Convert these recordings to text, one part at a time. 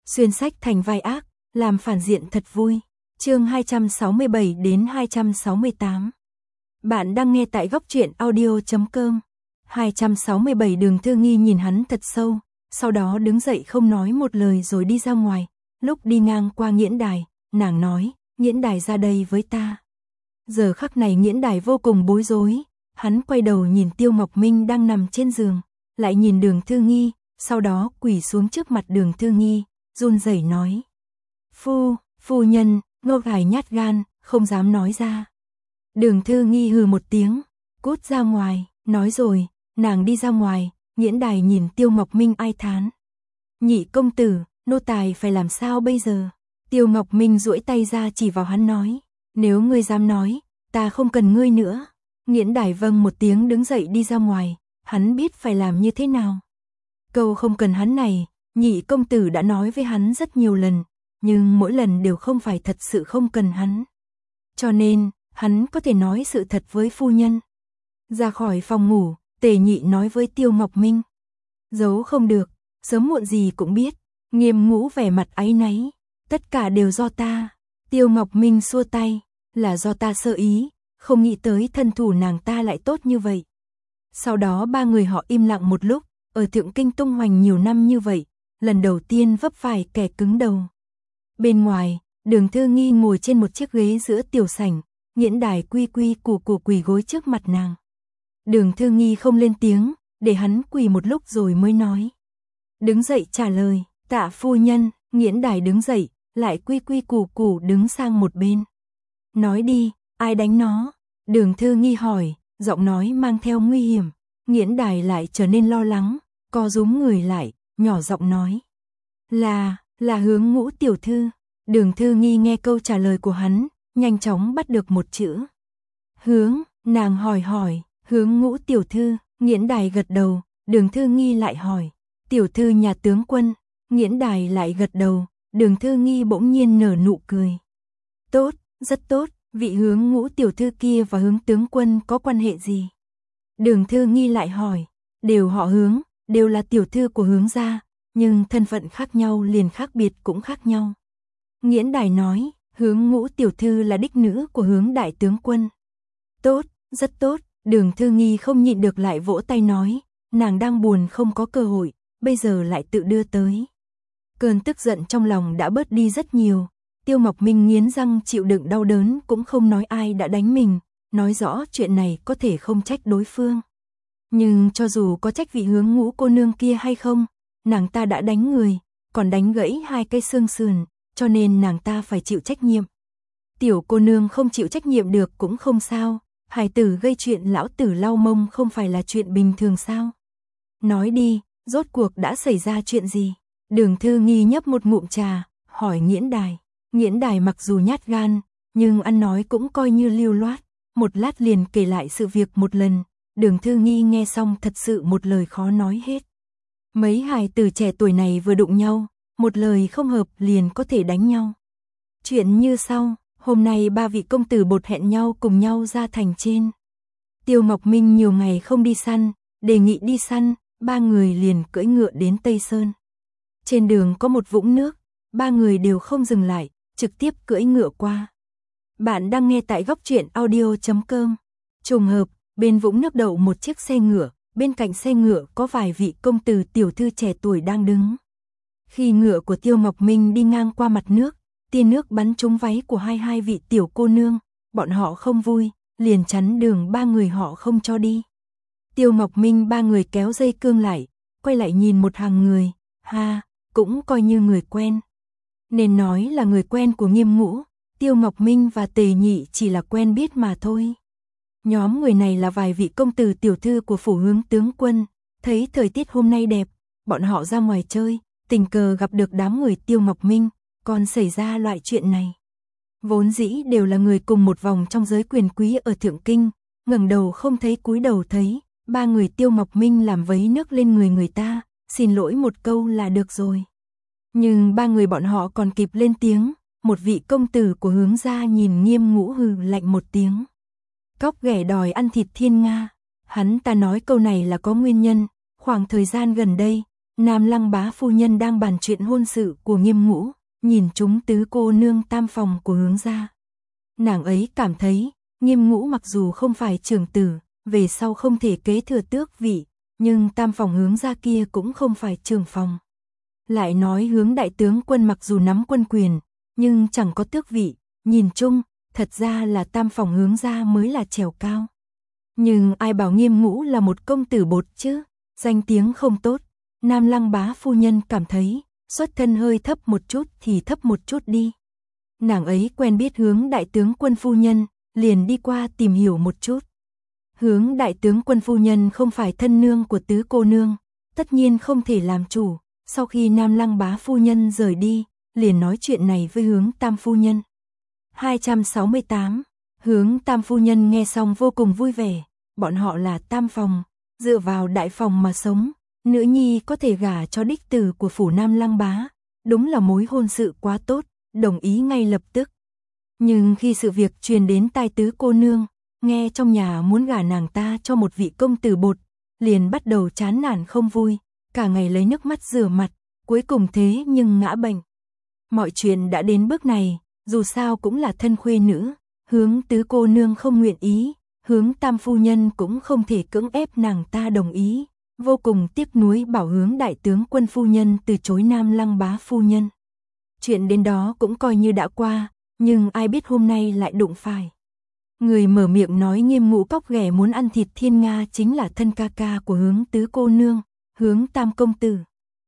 xuyên sách thành vai ác, làm phản diện thật vui. Chương 267 đến 268. Bạn đang nghe tại góc truyện audio.com. 267 Đường Thư Nghi nhìn hắn thật sâu, sau đó đứng dậy không nói một lời rồi đi ra ngoài. Lúc đi ngang qua Nghiễn Đài, nàng nói, Nghiễn Đài ra đây với ta. Giờ khắc này Nghiễn Đài vô cùng bối rối, hắn quay đầu nhìn Tiêu Ngọc Minh đang nằm trên giường, lại nhìn Đường Thư Nghi, sau đó quỳ xuống trước mặt Đường Thư Nghi, run rẩy nói. Phu nhân, Ngô Gài nhát gan, không dám nói ra. Đường Thư Nghi hừ một tiếng, cút ra ngoài, nói rồi, nàng đi ra ngoài. Nghiễn Đài nhìn Tiêu Ngọc Minh ai thán. Nhị công tử, nô tài phải làm sao bây giờ? Tiêu Ngọc Minh duỗi tay ra chỉ vào hắn nói, nếu ngươi dám nói, ta không cần ngươi nữa. Nghiễn Đài vâng một tiếng đứng dậy đi ra ngoài, hắn biết phải làm như thế nào. Câu không cần hắn này, nhị công tử đã nói với hắn rất nhiều lần, nhưng mỗi lần đều không phải thật sự không cần hắn. Cho nên, hắn có thể nói sự thật với phu nhân. Ra khỏi phòng ngủ, Tề Nhị nói với Tiêu Ngọc Minh. Giấu không được, sớm muộn gì cũng biết. Nghiêm Ngũ vẻ mặt áy náy. Tất cả đều do ta. Tiêu Ngọc Minh xua tay. Là do ta sơ ý, không nghĩ tới thân thủ nàng ta lại tốt như vậy. Sau đó ba người họ im lặng một lúc. Ở Thượng Kinh tung hoành nhiều năm như vậy, lần đầu tiên vấp phải kẻ cứng đầu. Bên ngoài, Đường Thư Nghi ngồi trên một chiếc ghế giữa tiểu sảnh. Nghiễn Đài quy củ quỳ gối trước mặt nàng. Đường Thư Nghi không lên tiếng, để hắn quỳ một lúc rồi mới nói. Đứng dậy trả lời, tạ phu nhân. Nghiễn Đài đứng dậy, lại quy củ đứng sang một bên. Nói đi, ai đánh nó? Đường Thư Nghi hỏi, giọng nói mang theo nguy hiểm. Nghiễn Đài lại trở nên lo lắng, co rúm người lại, nhỏ giọng nói. Là Hướng Ngũ tiểu thư. Đường Thư Nghi nghe câu trả lời của hắn, nhanh chóng bắt được một chữ. Hướng, nàng hỏi. Hướng Ngũ tiểu thư. Nghiễn Đài gật đầu. Đường Thư Nghi lại hỏi, tiểu thư nhà tướng quân. Nghiễn Đài lại gật đầu. Đường Thư Nghi bỗng nhiên nở nụ cười. Tốt, rất tốt. Vị Hướng Ngũ tiểu thư kia và Hướng tướng quân có quan hệ gì? Đường Thư Nghi lại hỏi. Đều họ Hướng, đều là tiểu thư của Hướng gia, nhưng thân phận khác nhau liền khác biệt cũng khác nhau. Nghiễn Đài nói, Hướng Ngũ tiểu thư là đích nữ của Hướng đại tướng quân. Tốt, rất tốt. Đường Thư Nghi không nhịn được lại vỗ tay nói, nàng đang buồn không có cơ hội, bây giờ lại tự đưa tới. Cơn tức giận trong lòng đã bớt đi rất nhiều. Tiêu Ngọc Minh nghiến răng chịu đựng đau đớn cũng không nói ai đã đánh mình, nói rõ chuyện này có thể không trách đối phương. Nhưng cho dù có trách vị Hướng Ngũ cô nương kia hay không, nàng ta đã đánh người, còn đánh gãy 2 cây xương sườn, cho nên nàng ta phải chịu trách nhiệm. Tiểu cô nương không chịu trách nhiệm được cũng không sao, hài tử gây chuyện lão tử lau mông không phải là chuyện bình thường sao? Nói đi, rốt cuộc đã xảy ra chuyện gì? Đường Thư Nghi nhấp một ngụm trà, hỏi Nghiễn Đài. Nghiễn Đài mặc dù nhát gan, nhưng ăn nói cũng coi như lưu loát, một lát liền kể lại sự việc một lần. Đường Thư Nghi nghe xong thật sự một lời khó nói hết. Mấy hài tử trẻ tuổi này vừa đụng nhau, một lời không hợp liền có thể đánh nhau. Chuyện như sau, hôm nay 3 vị công tử bột hẹn nhau cùng nhau ra thành trên. Tiêu Ngọc Minh nhiều ngày không đi săn, đề nghị đi săn, 3 người liền cưỡi ngựa đến Tây Sơn. Trên đường có một vũng nước, 3 người đều không dừng lại, trực tiếp cưỡi ngựa qua. Bạn đang nghe tại góc truyện audio.com. Trùng hợp, bên vũng nước đậu một chiếc xe ngựa, bên cạnh xe ngựa có vài vị công tử tiểu thư trẻ tuổi đang đứng. Khi ngựa của Tiêu Ngọc Minh đi ngang qua mặt nước, tia nước bắn trúng váy của hai vị tiểu cô nương, bọn họ không vui, liền chắn đường 3 người họ không cho đi. Tiêu Ngọc Minh 3 người kéo dây cương lại, quay lại nhìn một hàng người, cũng coi như người quen. Nên nói là người quen của Nghiêm Ngũ, Tiêu Ngọc Minh và Tề Nhị chỉ là quen biết mà thôi. Nhóm người này là vài vị công tử tiểu thư của phủ Hướng tướng quân, thấy thời tiết hôm nay đẹp, bọn họ ra ngoài chơi, tình cờ gặp được đám người Tiêu Ngọc Minh, còn xảy ra loại chuyện này. Vốn dĩ đều là người cùng một vòng trong giới quyền quý ở Thượng Kinh, ngẩng đầu không thấy cúi đầu thấy, 3 người Tiêu Ngọc Minh làm vấy nước lên người ta, xin lỗi một câu là được rồi. Nhưng 3 người bọn họ còn kịp lên tiếng, một vị công tử của Hướng gia nhìn Nghiêm Ngũ hừ lạnh một tiếng. Cóc ghẻ đòi ăn thịt thiên nga. Hắn ta nói câu này là có nguyên nhân, khoảng thời gian gần đây, Nam Lăng Bá phu nhân đang bàn chuyện hôn sự của Nghiêm Ngũ, nhìn chúng tứ cô nương tam phòng của Hướng gia. Nàng ấy cảm thấy, Nghiêm Ngũ mặc dù không phải trưởng tử, về sau không thể kế thừa tước vị, nhưng tam phòng Hướng gia kia cũng không phải trưởng phòng. Lại nói Hướng đại tướng quân mặc dù nắm quân quyền, nhưng chẳng có tước vị, nhìn chung, thật ra là tam phòng Hướng gia mới là trèo cao. Nhưng ai bảo Nghiêm Ngũ là một công tử bột chứ, danh tiếng không tốt. Nam Lăng Bá phu nhân cảm thấy, xuất thân hơi thấp một chút thì thấp một chút đi. Nàng ấy quen biết Hướng đại tướng quân phu nhân, liền đi qua tìm hiểu một chút. Hướng đại tướng quân phu nhân không phải thân nương của tứ cô nương, tất nhiên không thể làm chủ. Sau khi Nam Lăng Bá phu nhân rời đi, liền nói chuyện này với Hướng tam phu nhân. 268. Hướng tam phu nhân nghe xong vô cùng vui vẻ, bọn họ là tam phòng, dựa vào đại phòng mà sống, nữ nhi có thể gả cho đích tử của phủ Nam Lăng Bá, đúng là mối hôn sự quá tốt, đồng ý ngay lập tức. Nhưng khi sự việc truyền đến tai tứ cô nương, nghe trong nhà muốn gả nàng ta cho một vị công tử bột, liền bắt đầu chán nản không vui, cả ngày lấy nước mắt rửa mặt, cuối cùng thế nhưng ngã bệnh. Mọi chuyện đã đến bước này, dù sao cũng là thân khuê nữ, Hướng tứ cô nương không nguyện ý, Hướng tam phu nhân cũng không thể cưỡng ép nàng ta đồng ý, vô cùng tiếc nuối bảo Hướng đại tướng quân phu nhân từ chối Nam Lăng Bá phu nhân. Chuyện đến đó cũng coi như đã qua, nhưng ai biết hôm nay lại đụng phải. Người mở miệng nói Nghiêm Ngũ cóc ghẻ muốn ăn thịt thiên nga chính là thân ca ca của Hướng tứ cô nương, Hướng tam công tử.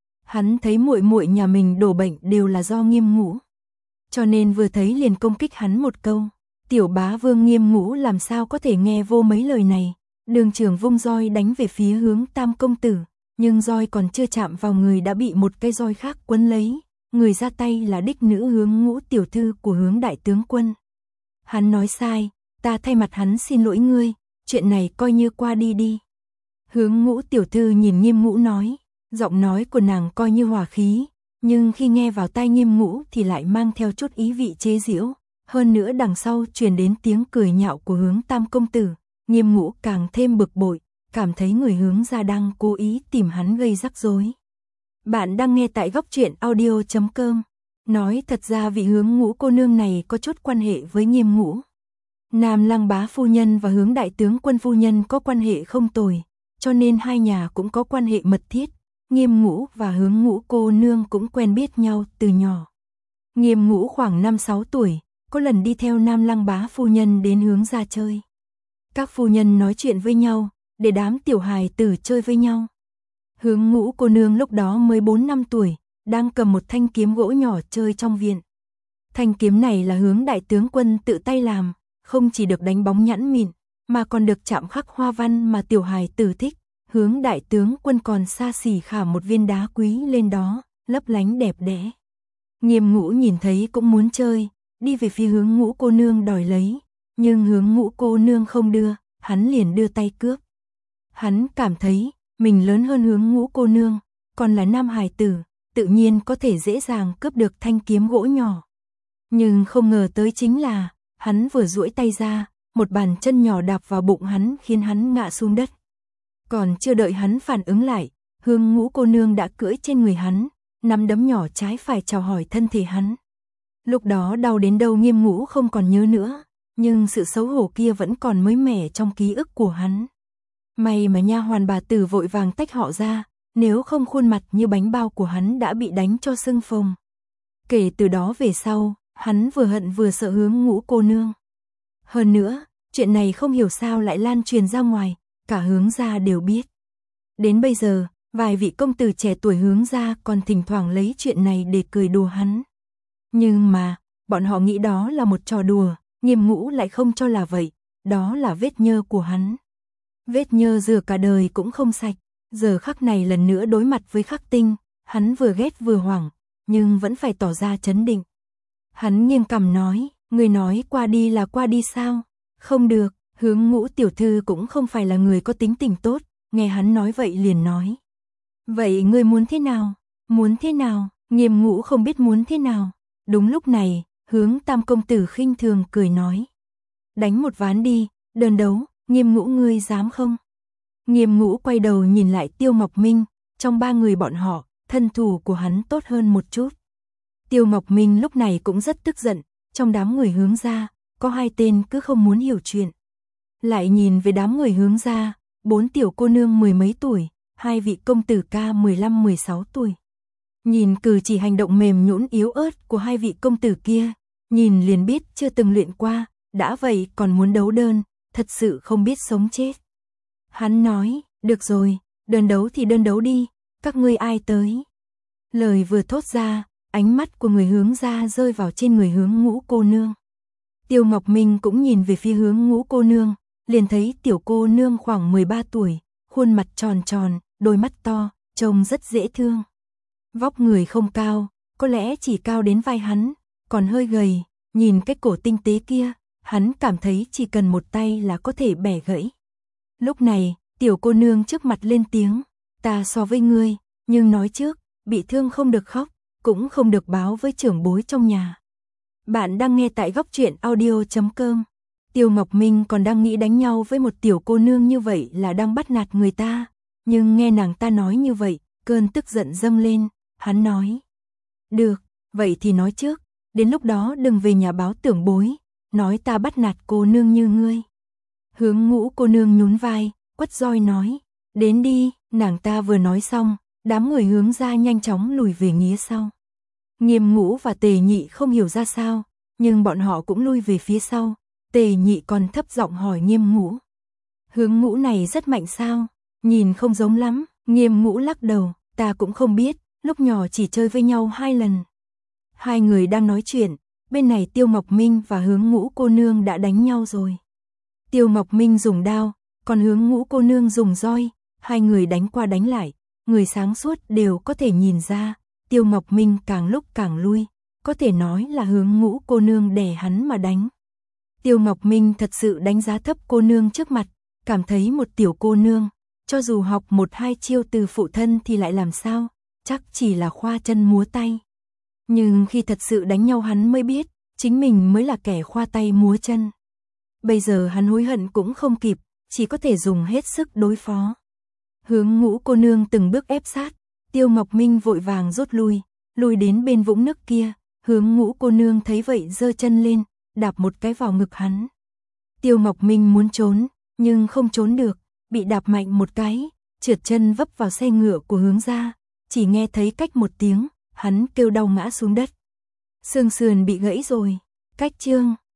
Hắn thấy muội muội nhà mình đổ bệnh đều là do Nghiêm Ngũ, cho nên vừa thấy liền công kích hắn một câu. Tiểu bá vương Nghiêm Ngũ làm sao có thể nghe vô mấy lời này, đường trưởng vung roi đánh về phía Hướng tam công tử, nhưng roi còn chưa chạm vào người đã bị một cây roi khác quấn lấy, người ra tay là đích nữ Hướng Ngũ tiểu thư của Hướng đại tướng quân. Hắn nói sai, ta thay mặt hắn xin lỗi ngươi, chuyện này coi như qua đi đi. Hướng Ngũ tiểu thư nhìn Nghiêm Ngũ nói, giọng nói của nàng coi như hòa khí, nhưng khi nghe vào tai Nghiêm Ngũ thì lại mang theo chút ý vị chế giễu. Hơn nữa đằng sau truyền đến tiếng cười nhạo của Hướng tam công tử, Nghiêm Ngũ càng thêm bực bội, cảm thấy người Hướng gia đang cố ý tìm hắn gây rắc rối. Bạn đang nghe tại góc truyện audio.com. Nói thật ra vị Hướng Ngũ cô nương này có chút quan hệ với Nghiêm Ngũ. Nam Lăng Bá phu nhân và Hướng đại tướng quân phu nhân có quan hệ không tồi, cho nên hai nhà cũng có quan hệ mật thiết. Nghiêm Ngũ và Hướng Ngũ cô nương cũng quen biết nhau từ nhỏ. Nghiêm Ngũ khoảng 5-6 tuổi, có lần đi theo Nam Lăng Bá phu nhân đến Hướng gia chơi. Các phu nhân nói chuyện với nhau, để đám tiểu hài tử chơi với nhau. Hướng Ngũ cô nương lúc đó mới 4-5 tuổi, đang cầm một thanh kiếm gỗ nhỏ chơi trong viện. Thanh kiếm này là Hướng đại tướng quân tự tay làm, không chỉ được đánh bóng nhẵn mịn, mà còn được chạm khắc hoa văn mà tiểu hài tử thích. Hướng đại tướng quân còn xa xỉ khả một viên đá quý lên đó, lấp lánh đẹp đẽ. Nghiêm Ngũ nhìn thấy cũng muốn chơi, đi về phía Hướng Ngũ cô nương đòi lấy, nhưng Hướng Ngũ cô nương không đưa, hắn liền đưa tay cướp. Hắn cảm thấy mình lớn hơn Hướng Ngũ cô nương, còn là nam hài tử, tự nhiên có thể dễ dàng cướp được thanh kiếm gỗ nhỏ. Nhưng không ngờ tới chính là, hắn vừa duỗi tay ra, một bàn chân nhỏ đạp vào bụng hắn khiến hắn ngã xuống đất. Còn chưa đợi hắn phản ứng lại, Hướng Ngũ cô nương đã cưỡi trên người hắn, nắm đấm nhỏ trái phải chào hỏi thân thể hắn. Lúc đó đau đến đâu Nghiêm Ngũ không còn nhớ nữa, nhưng sự xấu hổ kia vẫn còn mới mẻ trong ký ức của hắn. May mà nha hoàn bà tử vội vàng tách họ ra, nếu không khuôn mặt như bánh bao của hắn đã bị đánh cho sưng phồng. Kể từ đó về sau, hắn vừa hận vừa sợ Hướng Ngũ cô nương. Hơn nữa, chuyện này không hiểu sao lại lan truyền ra ngoài, cả Hướng gia đều biết. Đến bây giờ, vài vị công tử trẻ tuổi Hướng gia còn thỉnh thoảng lấy chuyện này để cười đùa hắn. Nhưng mà, bọn họ nghĩ đó là một trò đùa, Nghiêm Ngũ lại không cho là vậy, đó là vết nhơ của hắn. Vết nhơ rửa cả đời cũng không sạch, giờ khắc này lần nữa đối mặt với Khắc Tinh, hắn vừa ghét vừa hoảng, nhưng vẫn phải tỏ ra trấn định. Hắn nghiêng cằm nói, người nói qua đi là qua đi sao? Không được, Hướng Ngũ tiểu thư cũng không phải là người có tính tình tốt, nghe hắn nói vậy liền nói. Vậy ngươi muốn thế nào? Muốn thế nào? Nghiêm Ngũ không biết muốn thế nào. Đúng lúc này, Hướng tam công tử khinh thường cười nói. Đánh một ván đi, đơn đấu, Nghiêm Ngũ ngươi dám không? Nghiêm Ngũ quay đầu nhìn lại Tiêu Ngọc Minh, trong ba người bọn họ, thân thủ của hắn tốt hơn một chút. Tiêu Ngọc Minh lúc này cũng rất tức giận, trong đám người Hướng gia, có hai tên cứ không muốn hiểu chuyện. Lại nhìn về đám người Hướng gia, 4 tiểu cô nương mười mấy tuổi, hai vị công tử ca 15-16 tuổi. Nhìn cử chỉ hành động mềm nhũn yếu ớt của hai vị công tử kia, nhìn liền biết chưa từng luyện qua, đã vậy còn muốn đấu đơn, thật sự không biết sống chết. Hắn nói, được rồi, đơn đấu thì đơn đấu đi, các ngươi ai tới. Lời vừa thốt ra, ánh mắt của người Hướng gia rơi vào trên người Hướng Ngũ cô nương. Tiêu Ngọc Minh cũng nhìn về phía Hướng Ngũ cô nương, liền thấy tiểu cô nương khoảng 13 tuổi, khuôn mặt tròn tròn, đôi mắt to, trông rất dễ thương. Vóc người không cao, có lẽ chỉ cao đến vai hắn, còn hơi gầy, nhìn cái cổ tinh tế kia, hắn cảm thấy chỉ cần một tay là có thể bẻ gãy. Lúc này, tiểu cô nương trước mặt lên tiếng, ta so với ngươi, nhưng nói trước, bị thương không được khóc, cũng không được báo với trưởng bối trong nhà. Bạn đang nghe tại Góc Truyện Audio.com. Tiêu Ngọc Minh còn đang nghĩ đánh nhau với một tiểu cô nương như vậy là đang bắt nạt người ta, nhưng nghe nàng ta nói như vậy, cơn tức giận dâng lên, hắn nói. Được, vậy thì nói trước, đến lúc đó đừng về nhà báo trưởng bối, nói ta bắt nạt cô nương như ngươi. Hướng Ngũ cô nương nhún vai, quất roi nói, đến đi, nàng ta vừa nói xong, đám người Hướng gia nhanh chóng lùi về nghía sau. Nghiêm Ngũ và Tề Nhị không hiểu ra sao, nhưng bọn họ cũng lui về phía sau. Tề Nhị còn thấp giọng hỏi Nghiêm Ngũ. Hướng Ngũ này rất mạnh sao? Nhìn không giống lắm. Nghiêm Ngũ lắc đầu, ta cũng không biết, lúc nhỏ chỉ chơi với nhau 2 lần. Hai người đang nói chuyện, bên này Tiêu Ngọc Minh và Hướng Ngũ cô nương đã đánh nhau rồi. Tiêu Ngọc Minh dùng đao, còn Hướng Ngũ cô nương dùng roi, hai người đánh qua đánh lại, người sáng suốt đều có thể nhìn ra, Tiêu Ngọc Minh càng lúc càng lui, có thể nói là Hướng Ngũ cô nương đè hắn mà đánh. Tiêu Ngọc Minh thật sự đánh giá thấp cô nương trước mặt, cảm thấy một tiểu cô nương, cho dù học 1-2 chiêu từ phụ thân thì lại làm sao, chắc chỉ là khoa chân múa tay. Nhưng khi thật sự đánh nhau hắn mới biết, chính mình mới là kẻ khoa tay múa chân. Bây giờ hắn hối hận cũng không kịp, chỉ có thể dùng hết sức đối phó. Hướng Ngũ cô nương từng bước ép sát, Tiêu Ngọc Minh vội vàng rút lui đến bên vũng nước kia, Hướng Ngũ cô nương thấy vậy giơ chân lên, đạp một cái vào ngực hắn. Tiêu Ngọc Minh muốn trốn, nhưng không trốn được, bị đạp mạnh một cái, trượt chân vấp vào xe ngựa của Hướng gia, chỉ nghe thấy cách một tiếng, hắn kêu đau ngã xuống đất. Xương sườn bị gãy rồi, cách chương.